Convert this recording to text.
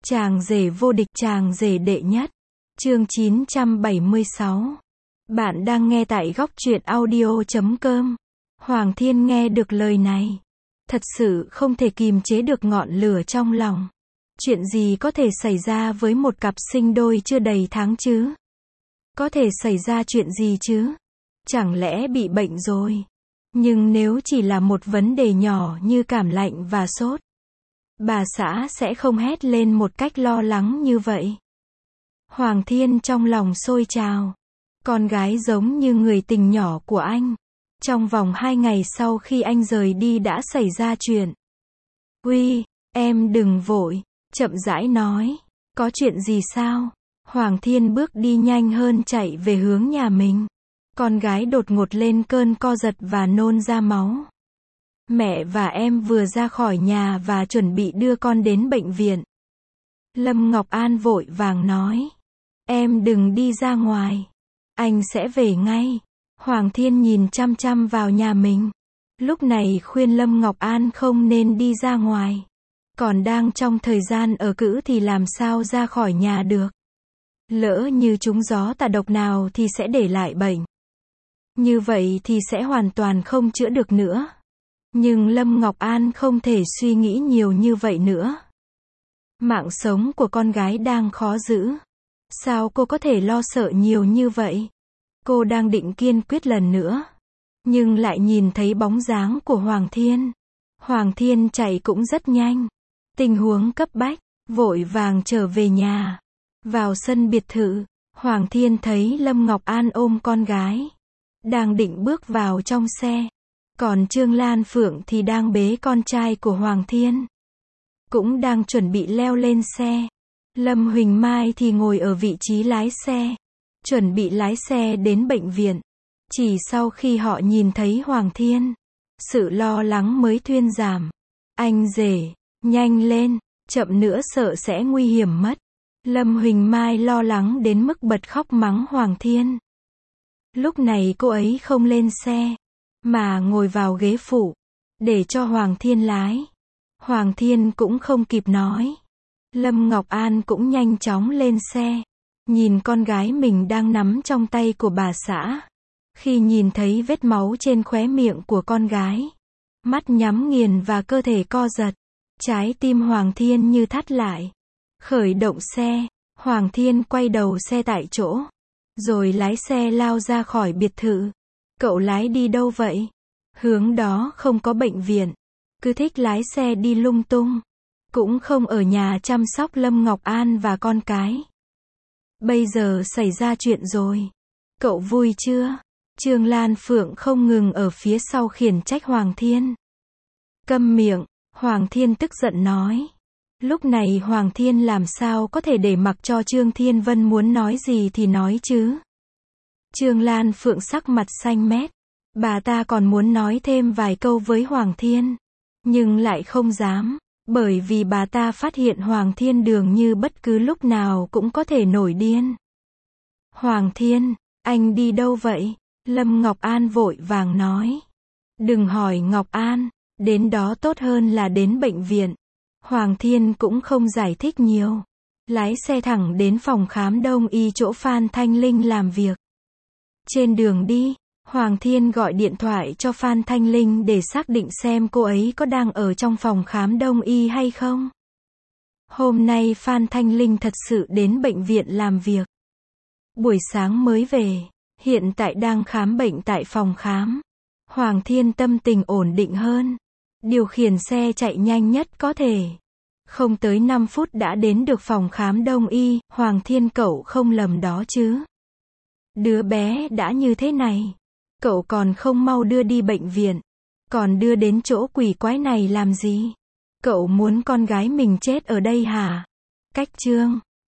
Chàng rể vô địch, chàng rể đệ nhất. Chương 976. Bạn đang nghe tại góc truyện audio.com. Hoàng Thiên nghe được lời này, thật sự không thể kìm chế được ngọn lửa trong lòng. Chuyện gì có thể xảy ra với một cặp sinh đôi chưa đầy tháng chứ? Có thể xảy ra chuyện gì chứ? Chẳng lẽ bị bệnh rồi? Nhưng nếu chỉ là một vấn đề nhỏ như cảm lạnh và sốt, bà xã sẽ không hét lên một cách lo lắng như vậy. Hoàng Thiên trong lòng sôi trào. Con gái giống như người tình nhỏ của anh. Trong vòng 2 ngày sau khi anh rời đi đã xảy ra chuyện. Uy, em đừng vội, chậm rãi nói. Có chuyện gì sao? Hoàng Thiên bước đi nhanh hơn chạy về hướng nhà mình. Con gái đột ngột lên cơn co giật và nôn ra máu. Mẹ và em vừa ra khỏi nhà và chuẩn bị đưa con đến bệnh viện. Lâm Ngọc An vội vàng nói. Em đừng đi ra ngoài. Anh sẽ về ngay. Hoàng Thiên nhìn chăm chăm vào nhà mình. Lúc này khuyên Lâm Ngọc An không nên đi ra ngoài. Còn đang trong thời gian ở cữ thì làm sao ra khỏi nhà được. Lỡ như trúng gió tà độc nào thì sẽ để lại bệnh. Như vậy thì sẽ hoàn toàn không chữa được nữa. Nhưng Lâm Ngọc An không thể suy nghĩ nhiều như vậy nữa. Mạng sống của con gái đang khó giữ. Sao cô có thể lo sợ nhiều như vậy? Cô đang định kiên quyết lần nữa. Nhưng lại nhìn thấy bóng dáng của Hoàng Thiên. Hoàng Thiên chạy cũng rất nhanh. Tình huống cấp bách, vội vàng trở về nhà. Vào sân biệt thự, Hoàng Thiên thấy Lâm Ngọc An ôm con gái. Đang định bước vào trong xe. Còn Trương Lan Phượng thì đang bế con trai của Hoàng Thiên. Cũng đang chuẩn bị leo lên xe. Lâm Huỳnh Mai thì ngồi ở vị trí lái xe. Chuẩn bị lái xe đến bệnh viện. Chỉ sau khi họ nhìn thấy Hoàng Thiên, sự lo lắng mới thuyên giảm. Anh rể, nhanh lên, chậm nữa sợ sẽ nguy hiểm mất. Lâm Huỳnh Mai lo lắng đến mức bật khóc mắng Hoàng Thiên. Lúc này cô ấy không lên xe, mà ngồi vào ghế phụ, để cho Hoàng Thiên lái. Hoàng Thiên cũng không kịp nói. Lâm Ngọc An cũng nhanh chóng lên xe. Nhìn con gái mình đang nắm trong tay của bà xã. Khi nhìn thấy vết máu trên khóe miệng của con gái, mắt nhắm nghiền và cơ thể co giật, trái tim Hoàng Thiên như thắt lại. Khởi động xe, Hoàng Thiên quay đầu xe tại chỗ, rồi lái xe lao ra khỏi biệt thự. Cậu lái đi đâu vậy? Hướng đó không có bệnh viện. Cứ thích lái xe đi lung tung. Cũng không ở nhà chăm sóc Lâm Ngọc An và con cái. Bây giờ xảy ra chuyện rồi. Cậu vui chưa? Trương Lan Phượng không ngừng ở phía sau khiển trách Hoàng Thiên. Câm miệng, Hoàng Thiên tức giận nói. Lúc này Hoàng Thiên làm sao có thể để mặc cho Trương Thiên Vân muốn nói gì thì nói chứ. Trương Lan Phượng sắc mặt xanh mét. Bà ta còn muốn nói thêm vài câu với Hoàng Thiên. Nhưng lại không dám. Bởi vì bà ta phát hiện Hoàng Thiên dường như bất cứ lúc nào cũng có thể nổi điên. Hoàng Thiên, anh đi đâu vậy? Lâm Ngọc An vội vàng nói. Đừng hỏi Ngọc An, đến đó tốt hơn là đến bệnh viện. Hoàng Thiên cũng không giải thích nhiều. Lái xe thẳng đến phòng khám đông y chỗ Phan Thanh Linh làm việc. Trên đường đi, Hoàng Thiên gọi điện thoại cho Phan Thanh Linh để xác định xem cô ấy có đang ở trong phòng khám đông y hay không. Hôm nay Phan Thanh Linh thật sự đến bệnh viện làm việc. Buổi sáng mới về, hiện tại đang khám bệnh tại phòng khám. Hoàng Thiên tâm tình ổn định hơn. Điều khiển xe chạy nhanh nhất có thể. Không tới 5 phút đã đến được phòng khám đông y. Hoàng Thiên cậu không lầm đó chứ? Đứa bé đã như thế này. Cậu còn không mau đưa đi bệnh viện. Còn đưa đến chỗ quỷ quái này làm gì? Cậu muốn con gái mình chết ở đây hả? Cách chương